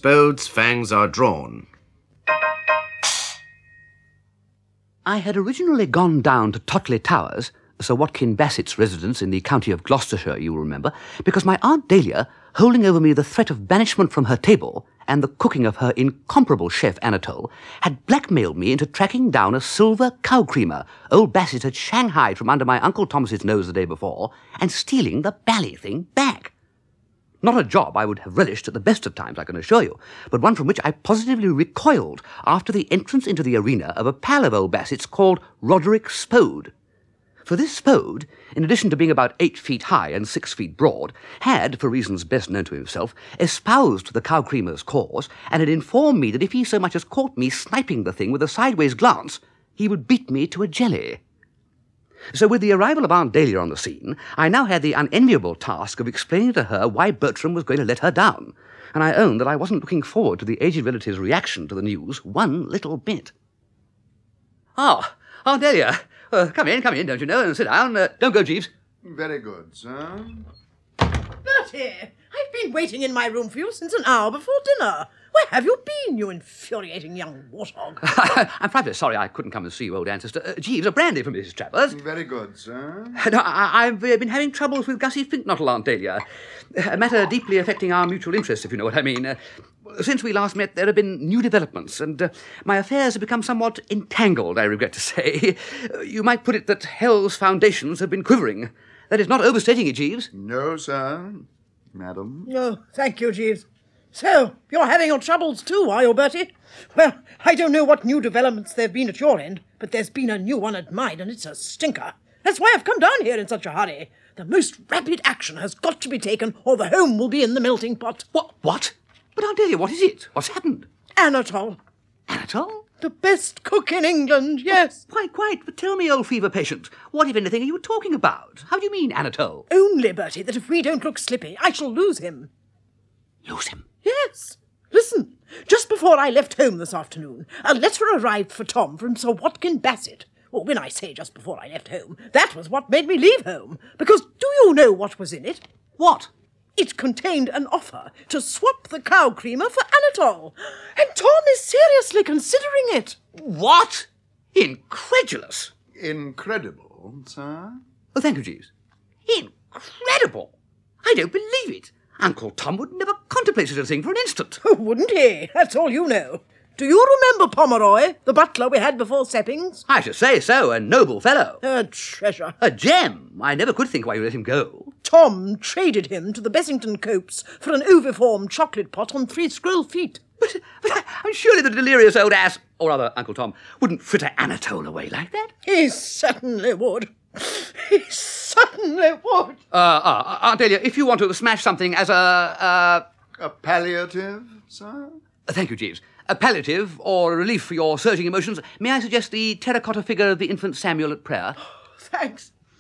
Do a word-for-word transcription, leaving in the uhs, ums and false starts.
Spode's fangs are drawn. I had originally gone down to Totley Towers, Sir Watkin Bassett's residence in the county of Gloucestershire, you will remember, because my Aunt Dahlia, holding over me the threat of banishment from her table and the cooking of her incomparable chef Anatole, had blackmailed me into tracking down a silver cow creamer old Bassett had shanghaied from under my Uncle Thomas's nose the day before and stealing the bally thing back. Not a job I would have relished at the best of times, I can assure you, but one from which I positively recoiled after the entrance into the arena of a pal of old Bassett's called Roderick Spode. For this Spode, in addition to being about eight feet high and six feet broad, had, for reasons best known to himself, espoused the cow creamer's cause, and had informed me that if he so much as caught me sniping the thing with a sideways glance, he would beat me to a jelly. So with the arrival of Aunt Dahlia on the scene, I now had the unenviable task of explaining to her why Bertram was going to let her down, and I own that I wasn't looking forward to the aged relative's reaction to the news one little bit. Ah, Aunt Dahlia, uh, come in, come in, don't you know, and sit down. Uh, don't go, Jeeves. Very good, sir. Bertie, I've been waiting in my room for you since an hour before dinner. Where have you been, you infuriating young warthog? I'm frightfully sorry I couldn't come and see you, old ancestor. Uh, Jeeves, a brandy for Missus Travers. Very good, sir. No, I, I've uh, been having troubles with Gussie Finknottle, Aunt Dahlia. A matter deeply affecting our mutual interests, if you know what I mean. Uh, since we last met, there have been new developments, and uh, my affairs have become somewhat entangled, I regret to say. Uh, you might put it that hell's foundations have been quivering. That is not overstating it, Jeeves. No, sir. Madam. Oh, thank you, Jeeves. So, you're having your troubles too, are you, Bertie? Well, I don't know what new developments there have been at your end, but there's been a new one at mine, and it's a stinker. That's why I've come down here in such a hurry. The most rapid action has got to be taken, or the home will be in the melting pot. What? What? But Aunt Dahlia, what is it? What's happened? Anatole. Anatole? The best cook in England, yes. Oh, quite, quite. But tell me, old fever patient, what, if anything, are you talking about? How do you mean, Anatole? Only, Bertie, that if we don't look slippy, I shall lose him. Lose him? Yes. Listen, just before I left home this afternoon, a letter arrived for Tom from Sir Watkin Bassett. Well, when I say just before I left home, that was what made me leave home. Because do you know what was in it? What? It contained an offer to swap the cow creamer for Anatole. And Tom is seriously considering it. What? Incredulous. Incredible, sir. Oh, thank you, Jeeves. Incredible. I don't believe it. Uncle Tom would never contemplate such a thing for an instant. Oh, wouldn't he? That's all you know. Do you remember Pomeroy, the butler we had before Seppings? I should say so, a noble fellow. A treasure. A gem. I never could think why you let him go. Tom traded him to the Bessington Copes for an oviform chocolate pot on three scroll feet. But, but I'm surely the delirious old ass, or rather Uncle Tom, wouldn't fritter Anatole away like that. He certainly would. He certainly would. Uh, uh, Aunt Dahlia, if you want to smash something as a, uh... A palliative, sir? Uh, thank you, Jeeves. A palliative or a relief for your surging emotions, may I suggest the terracotta figure of the infant Samuel at prayer? Thanks.